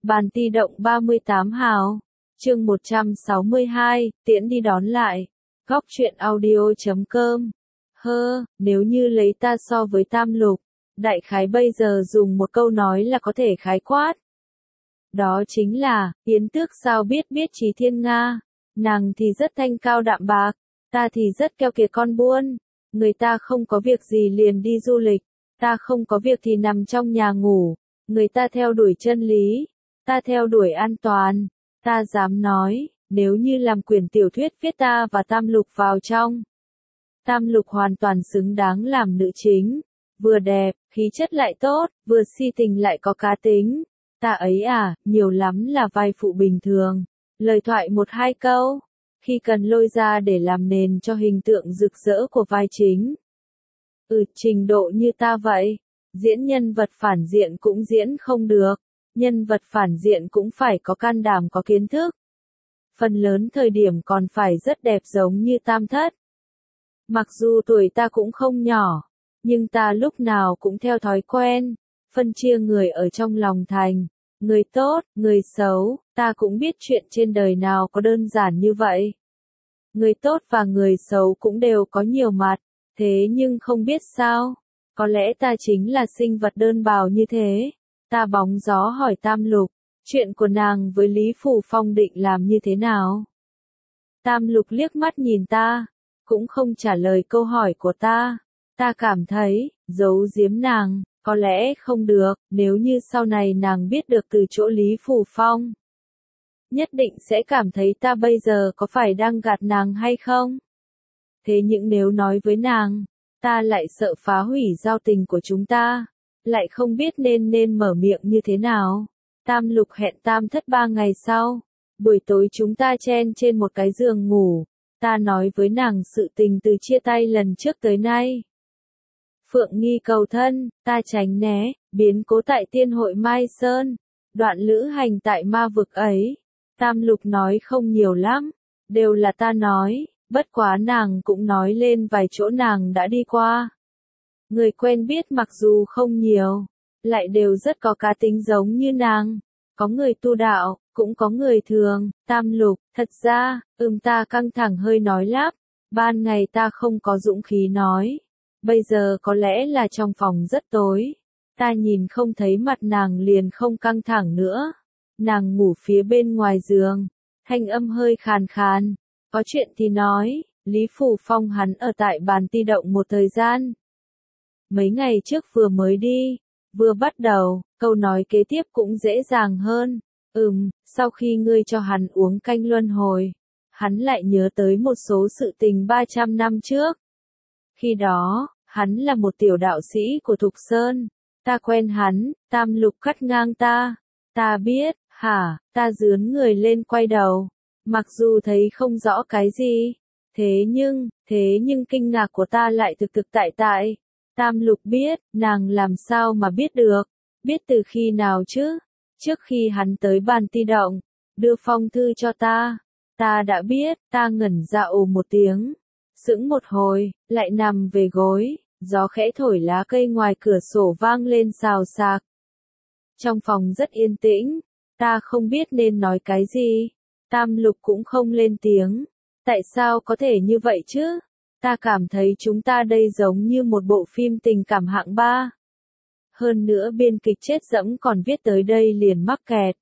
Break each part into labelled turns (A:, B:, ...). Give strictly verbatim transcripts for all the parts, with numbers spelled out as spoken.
A: Bàn ti động ba mươi tám hào. Chương một trăm sáu mươi hai, tiễn đi đón lại. Góc truyện audio chấm com. Hơ, nếu như lấy ta so với Tam Lục, đại khái bây giờ dùng một câu nói là có thể khái quát. Đó chính là, Yến Tước sao biết biết Trí Thiên Nga. Nàng thì rất thanh cao đạm bạc, ta thì rất keo kiệt con buôn. Người ta không có việc gì liền đi du lịch, ta không có việc thì nằm trong nhà ngủ. Người ta theo đuổi chân lý, ta theo đuổi an toàn. Ta dám nói, nếu như làm quyển tiểu thuyết viết ta và Tam Lục vào trong. Tam Lục hoàn toàn xứng đáng làm nữ chính, vừa đẹp, khí chất lại tốt, vừa si tình lại có cá tính. Ta ấy à, nhiều lắm là vai phụ bình thường, lời thoại một hai câu, khi cần lôi ra để làm nền cho hình tượng rực rỡ của vai chính. Ừ, trình độ như ta vậy, diễn nhân vật phản diện cũng diễn không được, nhân vật phản diện cũng phải có can đảm có kiến thức. Phần lớn thời điểm còn phải rất đẹp giống như Tam Thất. Mặc dù tuổi ta cũng không nhỏ, nhưng ta lúc nào cũng theo thói quen, phân chia người ở trong lòng thành, người tốt, người xấu, ta cũng biết chuyện trên đời nào có đơn giản như vậy. Người tốt và người xấu cũng đều có nhiều mặt, thế nhưng không biết sao, có lẽ ta chính là sinh vật đơn bào như thế. Ta bóng gió hỏi Tam Lục, chuyện của nàng với Lý Phủ Phong định làm như thế nào? Tam Lục liếc mắt nhìn ta, cũng không trả lời câu hỏi của ta. Ta cảm thấy, giấu giếm nàng, có lẽ không được, nếu như sau này nàng biết được từ chỗ Lý Phủ Phong. Nhất định sẽ cảm thấy ta bây giờ có phải đang gạt nàng hay không? Thế nhưng nếu nói với nàng, ta lại sợ phá hủy giao tình của chúng ta, lại không biết nên nên mở miệng như thế nào. Tam Lục hẹn Tam Thất ba ngày sau, buổi tối chúng ta chen trên một cái giường ngủ, ta nói với nàng sự tình từ chia tay lần trước tới nay. Phượng nghi cầu thân, ta tránh né, biến cố tại tiên hội Mai Sơn, đoạn lữ hành tại ma vực ấy. Tam Lục nói không nhiều lắm, đều là ta nói, bất quá nàng cũng nói lên vài chỗ nàng đã đi qua. Người quen biết mặc dù không nhiều, lại đều rất có cá tính giống như nàng. Có người tu đạo, cũng có người thường. Tam Lục, thật ra, ừm ta căng thẳng hơi nói lắp. Ban ngày ta không có dũng khí nói. Bây giờ có lẽ là trong phòng rất tối. Ta nhìn không thấy mặt nàng liền không căng thẳng nữa. Nàng ngủ phía bên ngoài giường. Thanh âm hơi khàn khàn. Có chuyện thì nói, Lý Phủ Phong hắn ở tại bàn ti động một thời gian. Mấy ngày trước vừa mới đi, vừa bắt đầu, câu nói kế tiếp cũng dễ dàng hơn. Ừm, sau khi ngươi cho hắn uống canh luân hồi, hắn lại nhớ tới một số sự tình ba trăm năm trước. Khi đó, hắn là một tiểu đạo sĩ của Thục Sơn. Ta quen hắn, Tam Lục cắt ngang ta. Ta biết, hả, ta dướn người lên quay đầu. Mặc dù thấy không rõ cái gì, thế nhưng, thế nhưng kinh ngạc của ta lại thực thực tại tại. Tam Lục biết, nàng làm sao mà biết được, biết từ khi nào chứ, trước khi hắn tới bàn ti động, đưa phong thư cho ta, ta đã biết, ta ngẩn ra ồ một tiếng, sững một hồi, lại nằm về gối, gió khẽ thổi lá cây ngoài cửa sổ vang lên xào xạc. Trong phòng rất yên tĩnh, ta không biết nên nói cái gì, Tam Lục cũng không lên tiếng, tại sao có thể như vậy chứ? Ta cảm thấy chúng ta đây giống như một bộ phim tình cảm hạng ba. Hơn nữa biên kịch chết dẫm còn viết tới đây liền mắc kẹt.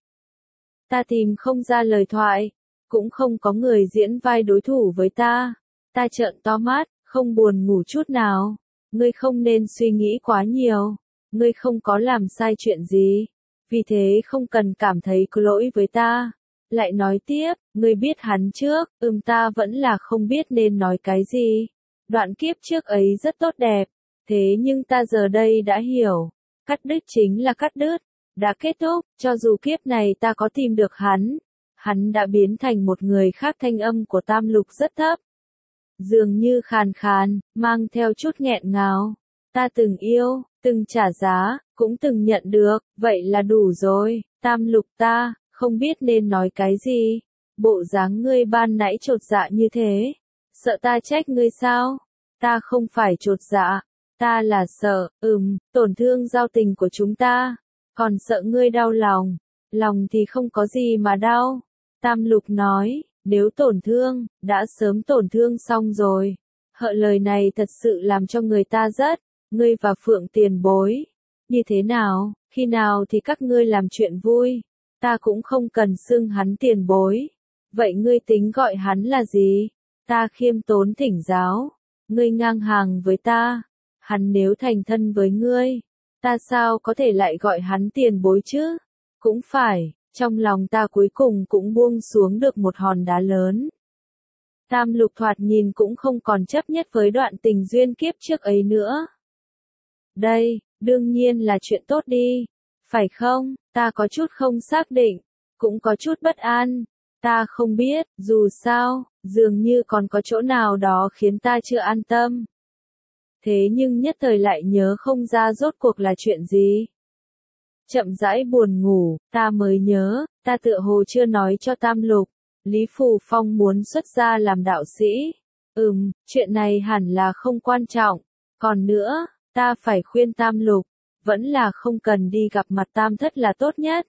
A: Ta tìm không ra lời thoại, cũng không có người diễn vai đối thủ với ta. Ta trợn to mắt, không buồn ngủ chút nào. Ngươi không nên suy nghĩ quá nhiều. Ngươi không có làm sai chuyện gì. Vì thế không cần cảm thấy có lỗi với ta. Lại nói tiếp, ngươi biết hắn trước, ừm ta vẫn là không biết nên nói cái gì. Đoạn kiếp trước ấy rất tốt đẹp, thế nhưng ta giờ đây đã hiểu, cắt đứt chính là cắt đứt, đã kết thúc, cho dù kiếp này ta có tìm được hắn, hắn đã biến thành một người khác. Thanh âm của Tam Lục rất thấp, dường như khàn khàn, mang theo chút nghẹn ngào. Ta từng yêu, từng trả giá, cũng từng nhận được, vậy là đủ rồi. Tam Lục ta, không biết nên nói cái gì, bộ dáng ngươi ban nãy chột dạ như thế, sợ ta trách ngươi sao? Ta không phải chột dạ, ta là sợ, ừm, tổn thương giao tình của chúng ta, còn sợ ngươi đau lòng. lòng thì không có gì mà đau. Tam Lục nói, nếu tổn thương, đã sớm tổn thương xong rồi. Hợ lời này thật sự làm cho người ta rất, ngươi và Phượng tiền bối. Như thế nào, khi nào thì các ngươi làm chuyện vui, ta cũng không cần xưng hắn tiền bối. Vậy ngươi tính gọi hắn là gì? Ta khiêm tốn thỉnh giáo, ngươi ngang hàng với ta, hắn nếu thành thân với ngươi, ta sao có thể lại gọi hắn tiền bối chứ? Cũng phải, trong lòng ta cuối cùng cũng buông xuống được một hòn đá lớn. Tam Lục thoạt nhìn cũng không còn chấp nhất với đoạn tình duyên kiếp trước ấy nữa. Đây, đương nhiên là chuyện tốt đi, phải không? Ta có chút không xác định, cũng có chút bất an. Ta không biết, dù sao, dường như còn có chỗ nào đó khiến ta chưa an tâm. Thế nhưng nhất thời lại nhớ không ra rốt cuộc là chuyện gì. Chậm rãi buồn ngủ, ta mới nhớ, ta tựa hồ chưa nói cho Tam Lục, Lý Phù Phong muốn xuất gia làm đạo sĩ. Ừm, chuyện này hẳn là không quan trọng. Còn nữa, ta phải khuyên Tam Lục, vẫn là không cần đi gặp mặt Tam Thất là tốt nhất.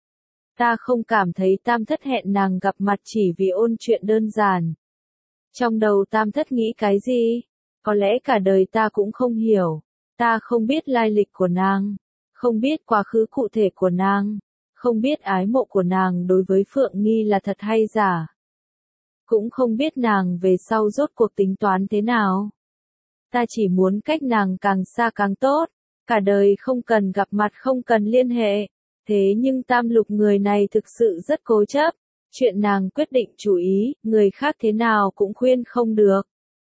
A: Ta không cảm thấy Tam Thất hẹn nàng gặp mặt chỉ vì ôn chuyện đơn giản. Trong đầu Tam Thất nghĩ cái gì? Có lẽ cả đời ta cũng không hiểu. Ta không biết lai lịch của nàng, không biết quá khứ cụ thể của nàng, không biết ái mộ của nàng đối với Phượng Nghi là thật hay giả. Cũng không biết nàng về sau rốt cuộc tính toán thế nào. Ta chỉ muốn cách nàng càng xa càng tốt, cả đời không cần gặp mặt không cần liên hệ. Thế nhưng Tam Lục người này thực sự rất cố chấp, chuyện nàng quyết định chú ý, người khác thế nào cũng khuyên không được.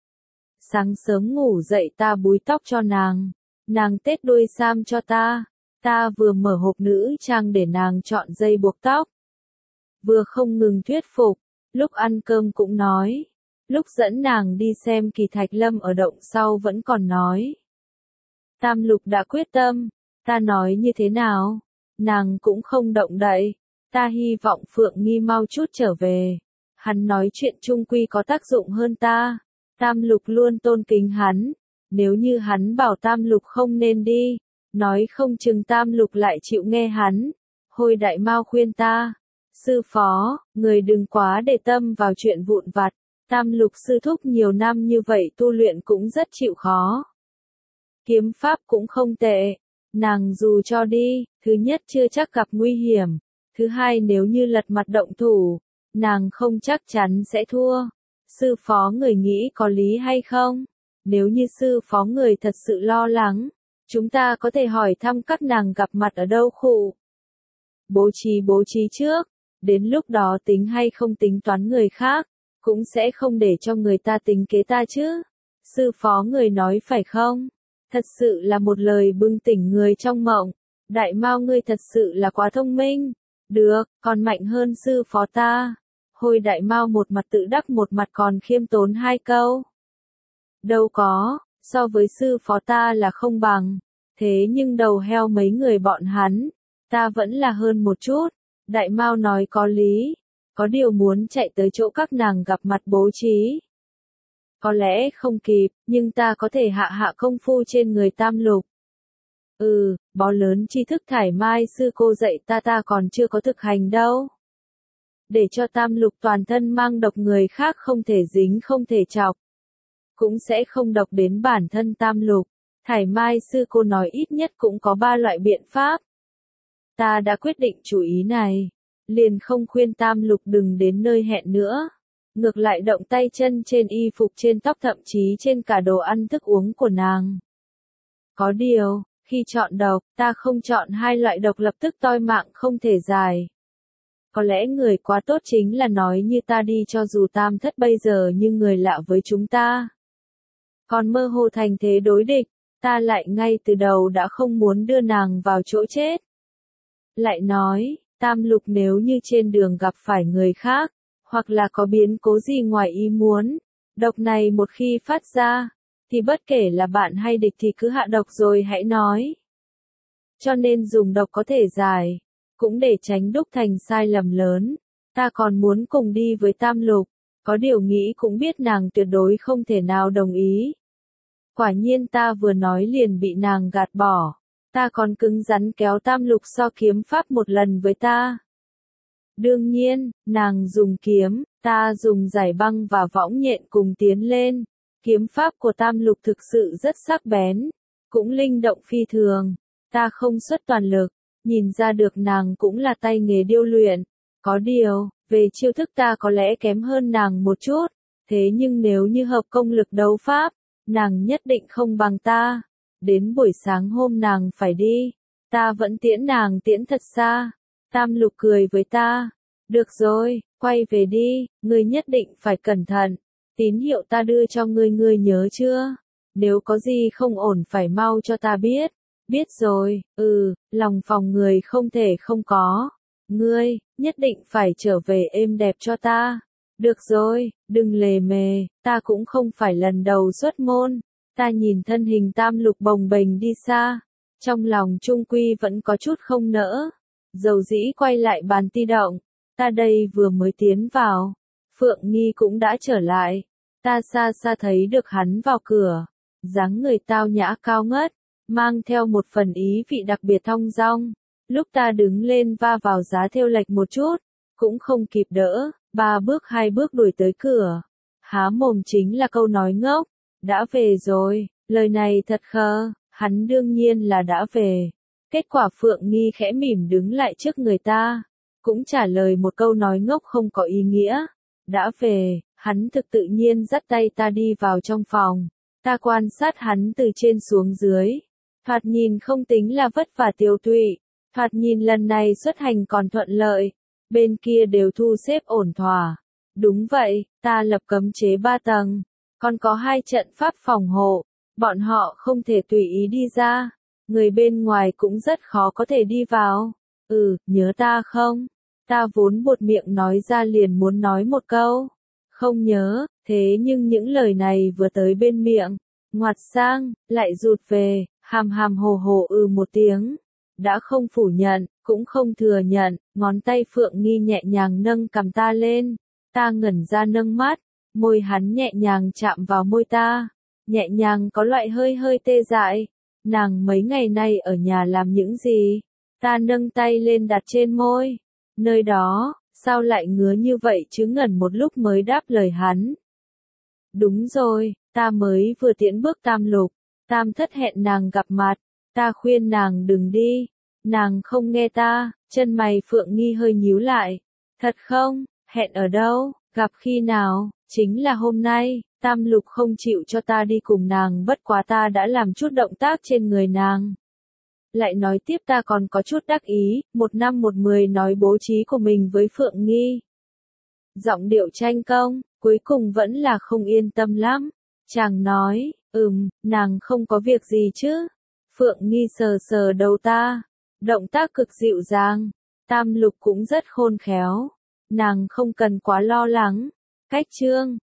A: Sáng sớm ngủ dậy ta búi tóc cho nàng, nàng tết đuôi sam cho ta, ta vừa mở hộp nữ trang để nàng chọn dây buộc tóc. Vừa không ngừng thuyết phục, lúc ăn cơm cũng nói, lúc dẫn nàng đi xem Kỳ Thạch Lâm ở động sau vẫn còn nói. Tam Lục đã quyết tâm, ta nói như thế nào? Nàng cũng không động đậy, ta hy vọng Phượng Nghi mau chút trở về. Hắn nói chuyện chung quy có tác dụng hơn ta. Tam Lục luôn tôn kính hắn, nếu như hắn bảo Tam Lục không nên đi, nói không chừng Tam Lục lại chịu nghe hắn. Hồi Đại Mao khuyên ta, sư phó, người đừng quá để tâm vào chuyện vụn vặt. Tam Lục sư thúc nhiều năm như vậy tu luyện cũng rất chịu khó. Kiếm pháp cũng không tệ. Nàng dù cho đi, thứ nhất chưa chắc gặp nguy hiểm, thứ hai nếu như lật mặt động thủ, nàng không chắc chắn sẽ thua. Sư phó người nghĩ có lý hay không? Nếu như sư phó người thật sự lo lắng, chúng ta có thể hỏi thăm các nàng gặp mặt ở đâu khụ. Bố trí bố trí trước, đến lúc đó tính hay không tính toán người khác, cũng sẽ không để cho người ta tính kế ta chứ. Sư phó người nói phải không? Thật sự là một lời bừng tỉnh người trong mộng. Đại Mao ngươi thật sự là quá thông minh. Được, còn mạnh hơn sư phó ta. Hồi Đại Mao một mặt tự đắc một mặt còn khiêm tốn hai câu. Đâu có, so với sư phó ta là không bằng. Thế nhưng đầu heo mấy người bọn hắn, ta vẫn là hơn một chút. Đại Mao nói có lý. Có điều muốn chạy tới chỗ các nàng gặp mặt bố trí. Có lẽ không kịp, nhưng ta có thể hạ hạ công phu trên người Tam Lục. Ừ, bó lớn tri thức thải mai sư cô dạy ta ta còn chưa có thực hành đâu. Để cho Tam Lục toàn thân mang độc người khác không thể dính không thể chọc. Cũng sẽ không độc đến bản thân Tam Lục. Thải mai sư cô nói ít nhất cũng có ba loại biện pháp. Ta đã quyết định chủ ý này. Liền không khuyên Tam Lục đừng đến nơi hẹn nữa. Ngược lại động tay chân trên y phục trên tóc thậm chí trên cả đồ ăn thức uống của nàng. Có điều, khi chọn độc, ta không chọn hai loại độc lập tức toi mạng không thể dài. Có lẽ người quá tốt chính là nói như ta đi cho dù Tam Thất bây giờ như người lạ với chúng ta. Còn mơ hồ thành thế đối địch, ta lại ngay từ đầu đã không muốn đưa nàng vào chỗ chết. Lại nói, Tam Lục nếu như trên đường gặp phải người khác, hoặc là có biến cố gì ngoài ý muốn, độc này một khi phát ra, thì bất kể là bạn hay địch thì cứ hạ độc rồi hãy nói. Cho nên dùng độc có thể giải, cũng để tránh đúc thành sai lầm lớn. Ta còn muốn cùng đi với Tam Lục, có điều nghĩ cũng biết nàng tuyệt đối không thể nào đồng ý. Quả nhiên ta vừa nói liền bị nàng gạt bỏ, ta còn cứng rắn kéo Tam Lục so kiếm pháp một lần với ta. Đương nhiên, nàng dùng kiếm, ta dùng giải băng và võng nhện cùng tiến lên. Kiếm pháp của Tam Lục thực sự rất sắc bén, cũng linh động phi thường. Ta không xuất toàn lực, nhìn ra được nàng cũng là tay nghề điêu luyện. Có điều, về chiêu thức ta có lẽ kém hơn nàng một chút, thế nhưng nếu như hợp công lực đấu pháp, nàng nhất định không bằng ta. Đến buổi sáng hôm nàng phải đi, ta vẫn tiễn nàng tiễn thật xa. Tam Lục cười với ta, được rồi, quay về đi, ngươi nhất định phải cẩn thận. Tín hiệu ta đưa cho ngươi ngươi nhớ chưa? Nếu có gì không ổn phải mau cho ta biết. Biết rồi, ừ, lòng phòng người không thể không có. Ngươi, nhất định phải trở về êm đẹp cho ta. Được rồi, đừng lề mề, ta cũng không phải lần đầu xuất môn. Ta nhìn thân hình Tam Lục bồng bềnh đi xa. Trong lòng trung quy vẫn có chút không nỡ. Dầu dĩ quay lại bàn di động. Ta đây vừa mới tiến vào. Phượng Nghi cũng đã trở lại. Ta xa xa thấy được hắn vào cửa. Dáng người tao nhã cao ngất, mang theo một phần ý vị đặc biệt thong dong. Lúc ta đứng lên va vào giá thêu lệch một chút, cũng không kịp đỡ, ba bước hai bước đuổi tới cửa. Há mồm chính là câu nói ngốc, đã về rồi, lời này thật khờ, hắn đương nhiên là đã về. Kết quả Phượng Nghi khẽ mỉm đứng lại trước người ta, cũng trả lời một câu nói ngốc không có ý nghĩa. Đã về, hắn thực tự nhiên dắt tay ta đi vào trong phòng. Ta quan sát hắn từ trên xuống dưới. Thoạt nhìn không tính là vất vả tiêu tụy. Thoạt nhìn lần này xuất hành còn thuận lợi. Bên kia đều thu xếp ổn thỏa. Đúng vậy, ta lập cấm chế ba tầng. Còn có hai trận pháp phòng hộ. Bọn họ không thể tùy ý đi ra. Người bên ngoài cũng rất khó có thể đi vào. Ừ, nhớ ta không? Ta vốn buột miệng nói ra liền muốn nói một câu. Không nhớ, thế nhưng những lời này vừa tới bên miệng, ngoặt sang, lại rụt về, hàm hàm hồ hồ ư một tiếng. Đã không phủ nhận, cũng không thừa nhận, ngón tay Phượng Nghi nhẹ nhàng nâng cầm ta lên. Ta ngẩn ra nâng mắt, môi hắn nhẹ nhàng chạm vào môi ta. Nhẹ nhàng có loại hơi hơi tê dại. Nàng mấy ngày nay ở nhà làm những gì? Ta nâng tay lên đặt trên môi. Nơi đó, sao lại ngứa như vậy chứ ngẩn một lúc mới đáp lời hắn. Đúng rồi, ta mới vừa tiễn bước Tam Lục. Tam Thất hẹn nàng gặp mặt. Ta khuyên nàng đừng đi. Nàng không nghe ta, chân mày Phượng Nghi hơi nhíu lại. Thật không? Hẹn ở đâu? Gặp khi nào? Chính là hôm nay. Tam Lục không chịu cho ta đi cùng nàng, bất quá ta đã làm chút động tác trên người nàng. Lại nói tiếp ta còn có chút đắc ý, một năm một mười nói bố trí của mình với Phượng Nghi. Giọng điệu tranh công, cuối cùng vẫn là không yên tâm lắm. Chàng nói, ừm, nàng không có việc gì chứ. Phượng Nghi sờ sờ đầu ta, động tác cực dịu dàng. Tam Lục cũng rất khôn khéo. Nàng không cần quá lo lắng. Cách chương